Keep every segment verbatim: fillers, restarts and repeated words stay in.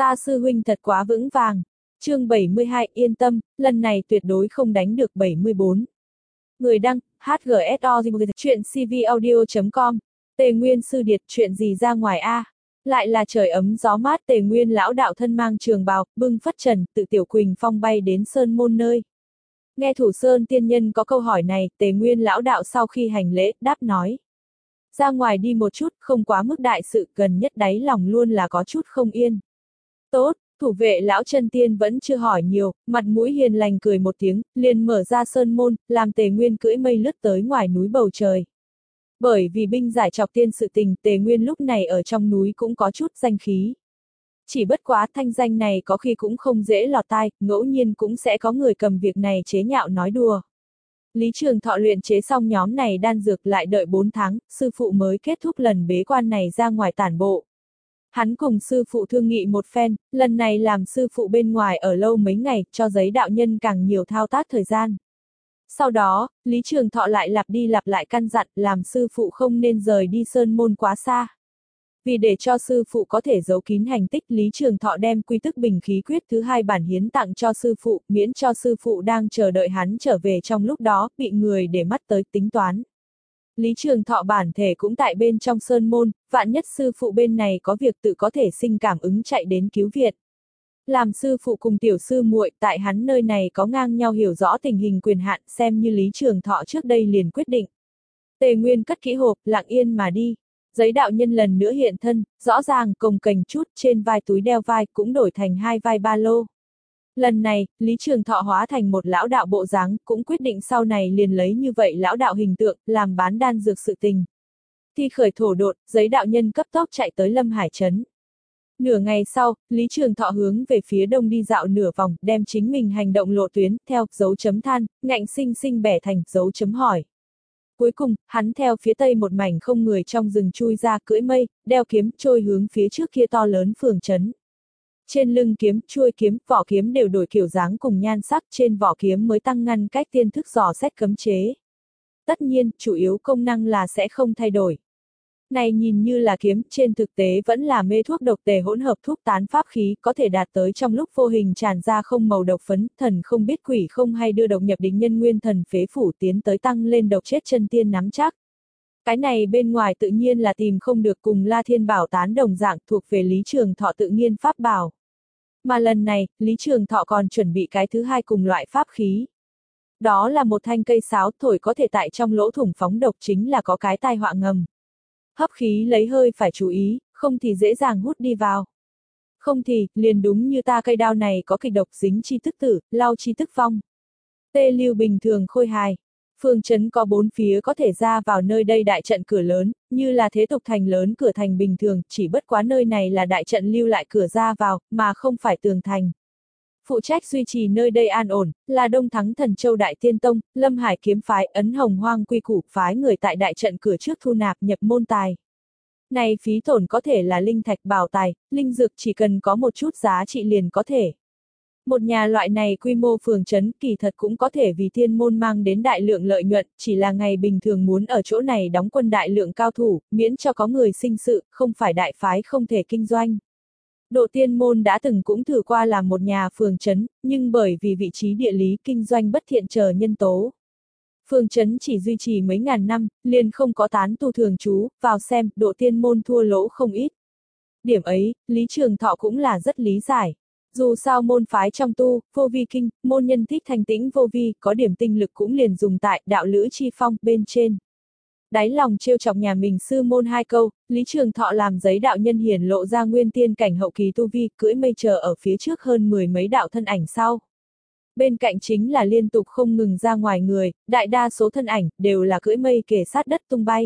Ta sư huynh thật quá vững vàng. Chương bảy mươi hai, yên tâm, lần này tuyệt đối không đánh được bảy mươi bốn. Người đăng, hát giê ét o, chuyện cvaudio chấm com. Tề Nguyên sư điệt, chuyện gì ra ngoài a? Lại là trời ấm gió mát. Tề Nguyên lão đạo thân mang trường bào, bưng phất trần, tự tiểu quỳnh phong bay đến sơn môn nơi. Nghe Thủ Sơn tiên nhân có câu hỏi này, Tề Nguyên lão đạo sau khi hành lễ, đáp nói. Ra ngoài đi một chút, không quá mức đại sự, gần nhất đáy lòng luôn là có chút không yên. Tốt, thủ vệ lão chân tiên vẫn chưa hỏi nhiều, mặt mũi hiền lành cười một tiếng, liền mở ra sơn môn, làm Tề Nguyên cưỡi mây lướt tới ngoài núi bầu trời. Bởi vì binh giải chọc tiên sự tình, Tề Nguyên lúc này ở trong núi cũng có chút danh khí. Chỉ bất quá thanh danh này có khi cũng không dễ lọt tai, ngẫu nhiên cũng sẽ có người cầm việc này chế nhạo nói đùa. Lý Trường Thọ luyện chế xong nhóm này đan dược lại đợi bốn tháng, sư phụ mới kết thúc lần bế quan này ra ngoài tản bộ. Hắn cùng sư phụ thương nghị một phen, lần này làm sư phụ bên ngoài ở lâu mấy ngày, cho giấy đạo nhân càng nhiều thao tác thời gian. Sau đó, Lý Trường Thọ lại lặp đi lặp lại căn dặn, làm sư phụ không nên rời đi sơn môn quá xa. Vì để cho sư phụ có thể giấu kín hành tích, Lý Trường Thọ đem quy tức bình khí quyết thứ hai bản hiến tặng cho sư phụ, miễn cho sư phụ đang chờ đợi hắn trở về trong lúc đó, bị người để mắt tới tính toán. Lý Trường Thọ bản thể cũng tại bên trong sơn môn, vạn nhất sư phụ bên này có việc tự có thể sinh cảm ứng chạy đến cứu viện. Làm sư phụ cùng tiểu sư muội, tại hắn nơi này có ngang nhau hiểu rõ tình hình quyền hạn, xem như Lý Trường Thọ trước đây liền quyết định. Tề Nguyên cất kỹ hộp, lặng yên mà đi. Giấy đạo nhân lần nữa hiện thân, rõ ràng cồng kềnh chút, trên vai túi đeo vai cũng đổi thành hai vai ba lô. Lần này, Lý Trường Thọ hóa thành một lão đạo bộ dáng, cũng quyết định sau này liền lấy như vậy lão đạo hình tượng, làm bán đan dược sự tình. Thi khởi thổ độn, giấy đạo nhân cấp tốc chạy tới Lâm Hải Trấn. Nửa ngày sau, Lý Trường Thọ hướng về phía đông đi dạo nửa vòng, đem chính mình hành động lộ tuyến, theo dấu chấm than, ngạnh sinh sinh bẻ thành dấu chấm hỏi. Cuối cùng, hắn theo phía tây một mảnh không người trong rừng chui ra, cưỡi mây, đeo kiếm, trôi hướng phía trước kia to lớn phường trấn. Trên lưng kiếm, chuôi kiếm, vỏ kiếm đều đổi kiểu dáng cùng nhan sắc, trên vỏ kiếm mới tăng ngăn cách tiên thức dò xét cấm chế. Tất nhiên, chủ yếu công năng là sẽ không thay đổi. Này nhìn như là kiếm, trên thực tế vẫn là mê thuốc độc tề hỗn hợp thuốc tán pháp khí, có thể đạt tới trong lúc vô hình tràn ra không màu độc phấn, thần không biết quỷ không hay đưa độc nhập địch nhân nguyên thần phế phủ tiến tới tăng lên độc chết chân tiên nắm chắc. Cái này bên ngoài tự nhiên là tìm không được cùng La Thiên Bảo tán đồng dạng thuộc về Lý Trường Thọ tự nhiên pháp bảo. Mà lần này, Lý Trường Thọ còn chuẩn bị cái thứ hai cùng loại pháp khí. Đó là một thanh cây sáo thổi có thể tại trong lỗ thủng phóng độc, chính là có cái tai họa ngầm. Hấp khí lấy hơi phải chú ý, không thì dễ dàng hút đi vào. Không thì, liền đúng như ta cây đao này có kịch độc dính chi tức tử, lao chi tức vong. Tê lưu bình thường khôi hài. Phường trấn có bốn phía có thể ra vào nơi đây đại trận cửa lớn, như là thế tục thành lớn cửa thành bình thường, chỉ bất quá nơi này là đại trận lưu lại cửa ra vào, mà không phải tường thành. Phụ trách duy trì nơi đây an ổn, là Đông Thắng Thần Châu Đại Tiên Tông, Lâm Hải Kiếm Phái, Ấn Hồng Hoang Quy Củ phái người tại đại trận cửa trước thu nạp nhập môn tài. Này phí tổn có thể là linh thạch bảo tài, linh dược chỉ cần có một chút giá trị liền có thể. Một nhà loại này quy mô phường trấn kỳ thật cũng có thể vì thiên môn mang đến đại lượng lợi nhuận, chỉ là ngày bình thường muốn ở chỗ này đóng quân đại lượng cao thủ, miễn cho có người sinh sự, không phải đại phái không thể kinh doanh. Độ Tiên Môn đã từng cũng thử qua làm một nhà phường trấn, nhưng bởi vì vị trí địa lý kinh doanh bất thiện chờ nhân tố. Phường trấn chỉ duy trì mấy ngàn năm, liền không có tán tu thường trú, vào xem, Độ Tiên Môn thua lỗ không ít. Điểm ấy, Lý Trường Thọ cũng là rất lý giải. Dù sao môn phái trong tu, vô vi kinh, môn nhân thích thanh tĩnh vô vi, có điểm tinh lực cũng liền dùng tại đạo lữ chi phong bên trên. Đáy lòng trêu chọc nhà mình sư môn hai câu, Lý Trường Thọ làm giấy đạo nhân hiển lộ ra nguyên tiên cảnh hậu kỳ tu vi, cưỡi mây chờ ở phía trước hơn mười mấy đạo thân ảnh sau. Bên cạnh chính là liên tục không ngừng ra ngoài người, đại đa số thân ảnh đều là cưỡi mây kề sát đất tung bay.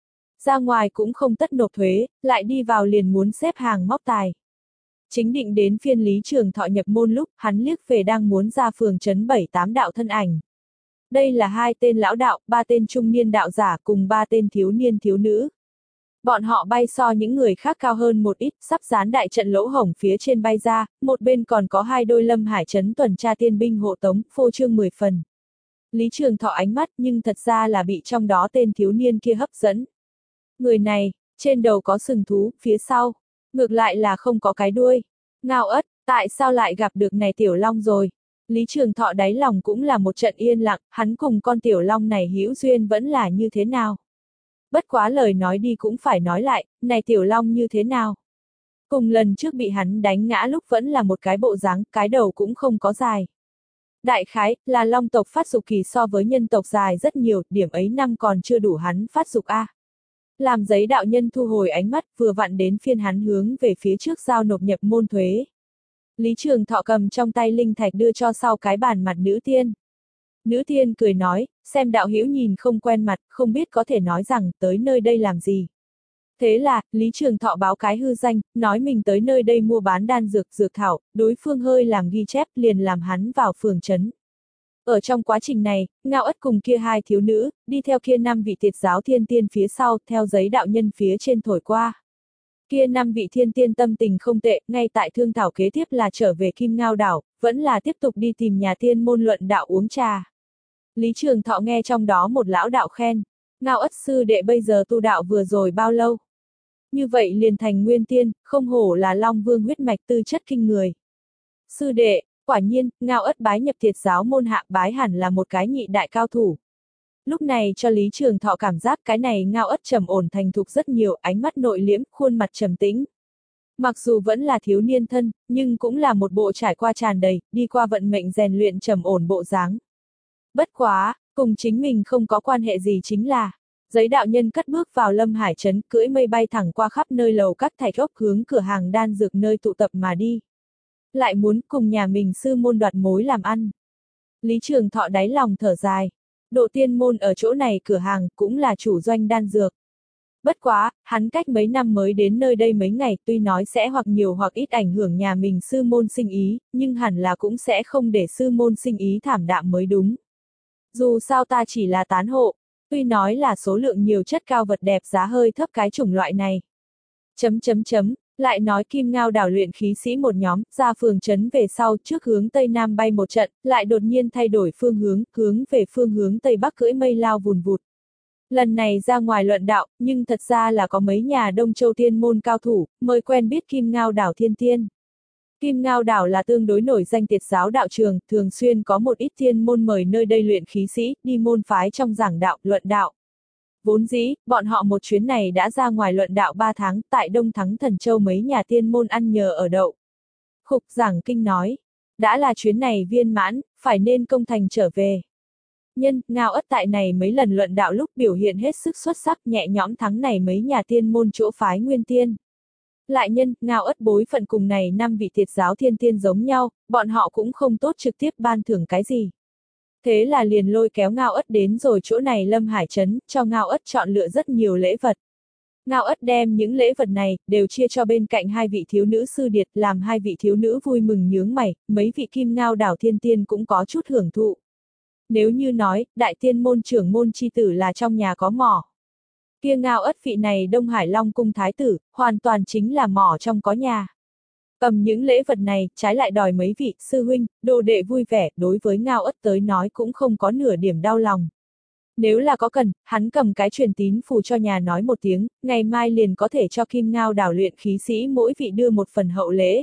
Ra ngoài cũng không tất nộp thuế, lại đi vào liền muốn xếp hàng móc tài. Chính định đến phiên Lý Trường Thọ nhập môn lúc, hắn liếc về đang muốn ra phường trấn bảy tám đạo thân ảnh. Đây là hai tên lão đạo, ba tên trung niên đạo giả cùng ba tên thiếu niên thiếu nữ. Bọn họ bay so những người khác cao hơn một ít, sắp dán đại trận lỗ hổng phía trên bay ra, một bên còn có hai đôi Lâm Hải Trấn tuần tra tiên binh hộ tống, phô trương mười phần. Lý Trường Thọ ánh mắt nhưng thật ra là bị trong đó tên thiếu niên kia hấp dẫn. Người này, trên đầu có sừng thú, phía sau, ngược lại là không có cái đuôi. Ngao Ất, tại sao lại gặp được này tiểu long rồi? Lý Trường Thọ đáy lòng cũng là một trận yên lặng, hắn cùng con tiểu long này hữu duyên vẫn là như thế nào? Bất quá lời nói đi cũng phải nói lại, này tiểu long như thế nào? Cùng lần trước bị hắn đánh ngã lúc vẫn là một cái bộ dáng, cái đầu cũng không có dài. Đại khái, là long tộc phát dục kỳ so với nhân tộc dài rất nhiều, điểm ấy năm còn chưa đủ hắn phát dục a. Làm giấy đạo nhân thu hồi ánh mắt, vừa vặn đến phiên hắn hướng về phía trước giao nộp nhập môn thuế. Lý Trường Thọ cầm trong tay linh thạch đưa cho sau cái bàn mặt nữ tiên. Nữ tiên cười nói, xem đạo hữu nhìn không quen mặt, không biết có thể nói rằng tới nơi đây làm gì. Thế là, Lý Trường Thọ báo cái hư danh, nói mình tới nơi đây mua bán đan dược dược thảo, đối phương hơi làm ghi chép liền làm hắn vào phường trấn. Ở trong quá trình này, Ngao Ất cùng kia hai thiếu nữ, đi theo kia năm vị tiệt giáo thiên tiên phía sau, theo giấy đạo nhân phía trên thổi qua. Kia năm vị thiên tiên tâm tình không tệ, ngay tại thương thảo kế tiếp là trở về Kim Ngao đảo, vẫn là tiếp tục đi tìm nhà tiên môn luận đạo uống trà. Lý Trường Thọ nghe trong đó một lão đạo khen, Ngao Ất sư đệ bây giờ tu đạo vừa rồi bao lâu? Như vậy liền thành nguyên tiên, không hổ là Long Vương huyết mạch tư chất kinh người. Sư đệ, quả nhiên, Ngao Ất bái nhập thiệt giáo môn hạ bái hẳn là một cái nhị đại cao thủ. Lúc này cho Lý Trường Thọ cảm giác cái này Ngao Ất trầm ổn thành thục rất nhiều, ánh mắt nội liễm, khuôn mặt trầm tĩnh. Mặc dù vẫn là thiếu niên thân, nhưng cũng là một bộ trải qua tràn đầy, đi qua vận mệnh rèn luyện trầm ổn bộ dáng. Bất quá, cùng chính mình không có quan hệ gì chính là, giấy đạo nhân cất bước vào Lâm Hải trấn, cưỡi mây bay thẳng qua khắp nơi lầu các thạch ốc hướng cửa hàng đan dược nơi tụ tập mà đi. Lại muốn cùng nhà mình sư môn đoạt mối làm ăn. Lý Trường Thọ đáy lòng thở dài. Độ tiên môn ở chỗ này cửa hàng cũng là chủ doanh đan dược. Bất quá, hắn cách mấy năm mới đến nơi đây mấy ngày, tuy nói sẽ hoặc nhiều hoặc ít ảnh hưởng nhà mình sư môn sinh ý, nhưng hẳn là cũng sẽ không để sư môn sinh ý thảm đạm mới đúng. Dù sao ta chỉ là tán hộ, tuy nói là số lượng nhiều chất cao vật đẹp giá hơi thấp cái chủng loại này. Chấm chấm chấm, lại nói Kim Ngao đảo luyện khí sĩ một nhóm, ra phường trấn về sau trước hướng Tây Nam bay một trận, lại đột nhiên thay đổi phương hướng, hướng về phương hướng Tây Bắc cưỡi mây lao vùn vụt. Lần này ra ngoài luận đạo, nhưng thật ra là có mấy nhà Đông Châu tiên môn cao thủ, mời quen biết Kim Ngao đảo thiên tiên. Kim Ngao đảo là tương đối nổi danh tiệt giáo đạo trường, thường xuyên có một ít tiên môn mời nơi đây luyện khí sĩ, đi môn phái trong giảng đạo, luận đạo. Vốn dĩ, bọn họ một chuyến này đã ra ngoài luận đạo ba tháng, tại Đông Thắng Thần Châu mấy nhà tiên môn ăn nhờ ở đậu. Khục giảng kinh nói, đã là chuyến này viên mãn, phải nên công thành trở về. Nhân, Ngao Ất tại này mấy lần luận đạo lúc biểu hiện hết sức xuất sắc, nhẹ nhõm thắng này mấy nhà tiên môn chỗ phái nguyên tiên. Lại nhân, Ngao Ất bối phận cùng này năm vị thiệt giáo thiên tiên giống nhau, bọn họ cũng không tốt trực tiếp ban thưởng cái gì. Thế là liền lôi kéo Ngao Ất đến rồi chỗ này Lâm Hải trấn, cho Ngao Ất chọn lựa rất nhiều lễ vật. Ngao Ất đem những lễ vật này, đều chia cho bên cạnh hai vị thiếu nữ sư điệt, làm hai vị thiếu nữ vui mừng nhướng mày, mấy vị Kim Ngao đảo thiên tiên cũng có chút hưởng thụ. Nếu như nói, đại tiên môn trưởng môn chi tử là trong nhà có mỏ. Kia Ngao Ất vị này Đông Hải Long cung thái tử, hoàn toàn chính là mỏ trong có nhà. Cầm những lễ vật này, trái lại đòi mấy vị sư huynh, đồ đệ vui vẻ, đối với Ngao Ất tới nói cũng không có nửa điểm đau lòng. Nếu là có cần, hắn cầm cái truyền tín phù cho nhà nói một tiếng, ngày mai liền có thể cho Kim Ngao đảo luyện khí sĩ mỗi vị đưa một phần hậu lễ.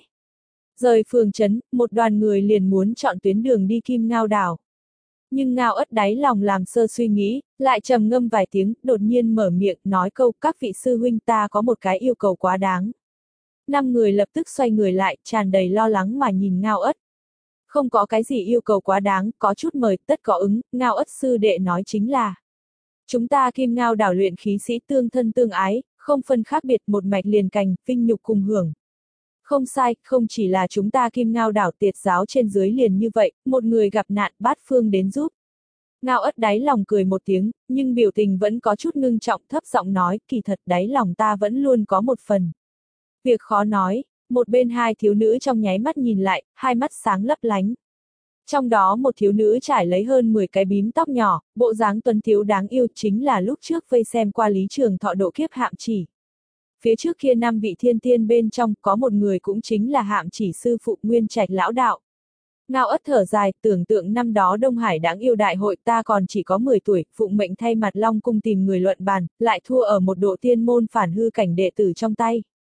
Rời phường trấn, một đoàn người liền muốn chọn tuyến đường đi Kim Ngao đảo. Nhưng Ngao Ất đáy lòng làm sơ suy nghĩ, lại trầm ngâm vài tiếng, đột nhiên mở miệng, nói câu, các vị sư huynh ta có một cái yêu cầu quá đáng. Năm người lập tức xoay người lại, tràn đầy lo lắng mà nhìn Ngao Ất. Không có cái gì yêu cầu quá đáng, có chút mời, tất có ứng, Ngao Ất sư đệ nói chính là. Chúng ta Kim Ngao đảo luyện khí sĩ tương thân tương ái, không phân khác biệt một mạch liền cành, vinh nhục cùng hưởng. Không sai, không chỉ là chúng ta Kim Ngao đảo tiệt giáo trên dưới liền như vậy, một người gặp nạn bát phương đến giúp. Ngao Ất đáy lòng cười một tiếng, nhưng biểu tình vẫn có chút ngưng trọng, thấp giọng nói, kỳ thật đáy lòng ta vẫn luôn có một phần. Việc khó nói, một bên hai thiếu nữ trong nháy mắt nhìn lại, hai mắt sáng lấp lánh. Trong đó một thiếu nữ trải lấy hơn mười cái bím tóc nhỏ, bộ dáng tuấn thiếu đáng yêu chính là lúc trước vây xem qua Lý Trường Thọ độ kiếp Hạm Chỉ. Phía trước kia năm vị thiên tiên bên trong có một người cũng chính là Hạm Chỉ sư phụ Nguyên Trạch lão đạo. Ngao Ất thở dài, tưởng tượng năm đó Đông Hải đáng yêu đại hội ta còn chỉ có mười tuổi, phụng mệnh thay mặt Long cung tìm người luận bàn, lại thua ở một độ tiên môn phản hư cảnh đệ tử trong tay.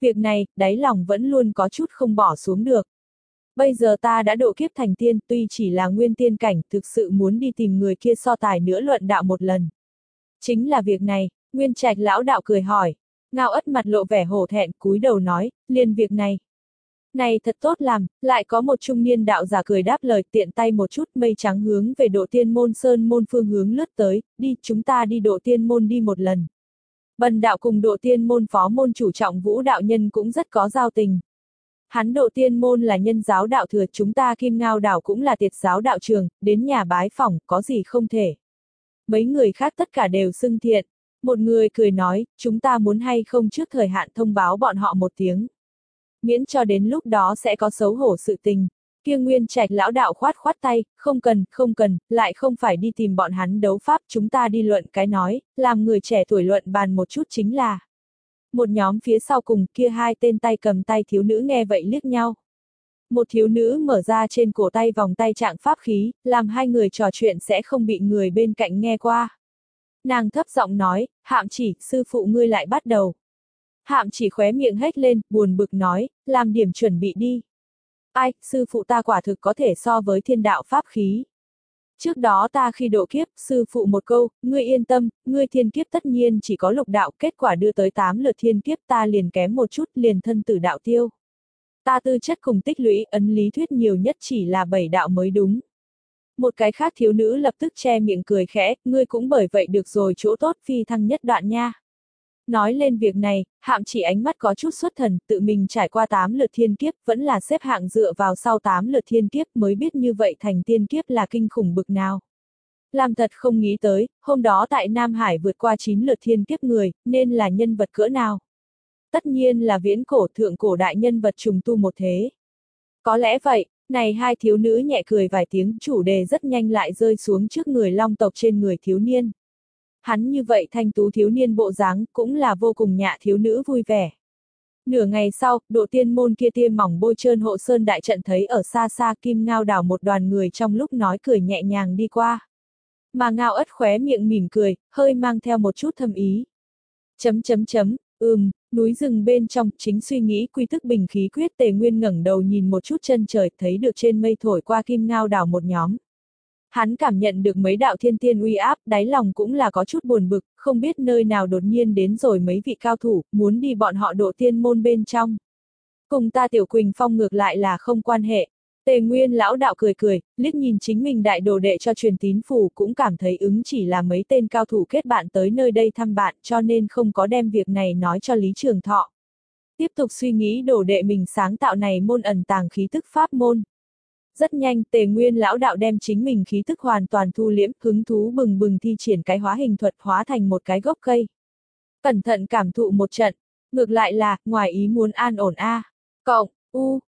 Việc này, đáy lòng vẫn luôn có chút không bỏ xuống được. Bây giờ ta đã độ kiếp thành tiên, tuy chỉ là nguyên tiên cảnh, thực sự muốn đi tìm người kia so tài nữa luận đạo một lần. Chính là việc này, Nguyên Trạch lão đạo cười hỏi. Ngao Ất mặt lộ vẻ hổ thẹn, cúi đầu nói, liền việc này. Này thật tốt làm, lại có một trung niên đạo giả cười đáp lời, tiện tay một chút mây trắng hướng về độ tiên môn sơn môn phương hướng lướt tới, đi, chúng ta đi độ tiên môn đi một lần. Bần đạo cùng độ tiên môn phó môn chủ Trọng Vũ đạo nhân cũng rất có giao tình. Hắn độ tiên môn là nhân giáo đạo thừa, chúng ta Kim Ngao đảo cũng là tiệt giáo đạo trường, đến nhà bái phỏng, có gì không thể. Mấy người khác tất cả đều xưng thiện. Một người cười nói, chúng ta muốn hay không trước thời hạn thông báo bọn họ một tiếng. Miễn cho đến lúc đó sẽ có xấu hổ sự tình. Kia Nguyên Trạch lão đạo khoát khoát tay, không cần, không cần, lại không phải đi tìm bọn hắn đấu pháp, chúng ta đi luận cái nói, làm người trẻ tuổi luận bàn một chút chính là. Một nhóm phía sau cùng, kia hai tên tay cầm tay thiếu nữ nghe vậy liếc nhau. Một thiếu nữ mở ra trên cổ tay vòng tay trạng pháp khí, làm hai người trò chuyện sẽ không bị người bên cạnh nghe qua. Nàng thấp giọng nói, Hạm Chỉ, sư phụ ngươi lại bắt đầu. Hạm Chỉ khóe miệng hét lên, buồn bực nói, làm điểm chuẩn bị đi. Ai, sư phụ ta quả thực có thể so với thiên đạo pháp khí. Trước đó ta khi độ kiếp, sư phụ một câu, ngươi yên tâm, ngươi thiên kiếp tất nhiên chỉ có lục đạo, kết quả đưa tới tám lượt thiên kiếp ta liền kém một chút, liền thân tử đạo tiêu. Ta tư chất cùng tích lũy, ấn lý thuyết nhiều nhất chỉ là bảy đạo mới đúng. Một cái khác thiếu nữ lập tức che miệng cười khẽ, ngươi cũng bởi vậy được rồi, chỗ tốt phi thăng nhất đoạn nha. Nói lên việc này, Hạm Chỉ ánh mắt có chút xuất thần, tự mình trải qua tám lượt thiên kiếp, vẫn là xếp hạng dựa vào sau tám lượt thiên kiếp mới biết như vậy thành tiên kiếp là kinh khủng bực nào. Làm thật không nghĩ tới, hôm đó tại Nam Hải vượt qua chín lượt thiên kiếp người, nên là nhân vật cỡ nào. Tất nhiên là viễn cổ thượng cổ đại nhân vật trùng tu một thế. Có lẽ vậy, này hai thiếu nữ nhẹ cười vài tiếng, chủ đề rất nhanh lại rơi xuống trước người Long tộc trên người thiếu niên. Hắn như vậy thanh tú thiếu niên bộ dáng, cũng là vô cùng nhạ thiếu nữ vui vẻ. Nửa ngày sau, độ tiên môn kia tiêm mỏng bôi trơn hộ sơn đại trận thấy ở xa xa Kim Ngao đảo một đoàn người trong lúc nói cười nhẹ nhàng đi qua. Mà Ngao Ất khóe miệng mỉm cười, hơi mang theo một chút thâm ý. Chấm chấm chấm, ừm, núi rừng bên trong, chính suy nghĩ quy tức bình khí quyết Tề Nguyên ngẩng đầu nhìn một chút chân trời, thấy được trên mây thổi qua Kim Ngao đảo một nhóm. Hắn cảm nhận được mấy đạo thiên tiên uy áp, đáy lòng cũng là có chút buồn bực, không biết nơi nào đột nhiên đến rồi mấy vị cao thủ, muốn đi bọn họ độ tiên môn bên trong. Cùng ta Tiểu Quỳnh Phong ngược lại là không quan hệ. Tề Nguyên lão đạo cười cười, liếc nhìn chính mình đại đồ đệ cho truyền tín phủ cũng cảm thấy ứng chỉ là mấy tên cao thủ kết bạn tới nơi đây thăm bạn cho nên không có đem việc này nói cho Lý Trường Thọ. Tiếp tục suy nghĩ đồ đệ mình sáng tạo này môn ẩn tàng khí tức pháp môn. Rất nhanh, Tề Nguyên lão đạo đem chính mình khí tức hoàn toàn thu liễm, hứng thú bừng bừng thi triển cái hóa hình thuật hóa thành một cái gốc cây. Cẩn thận cảm thụ một trận, ngược lại là, ngoài ý muốn an ổn a. Cộng, u,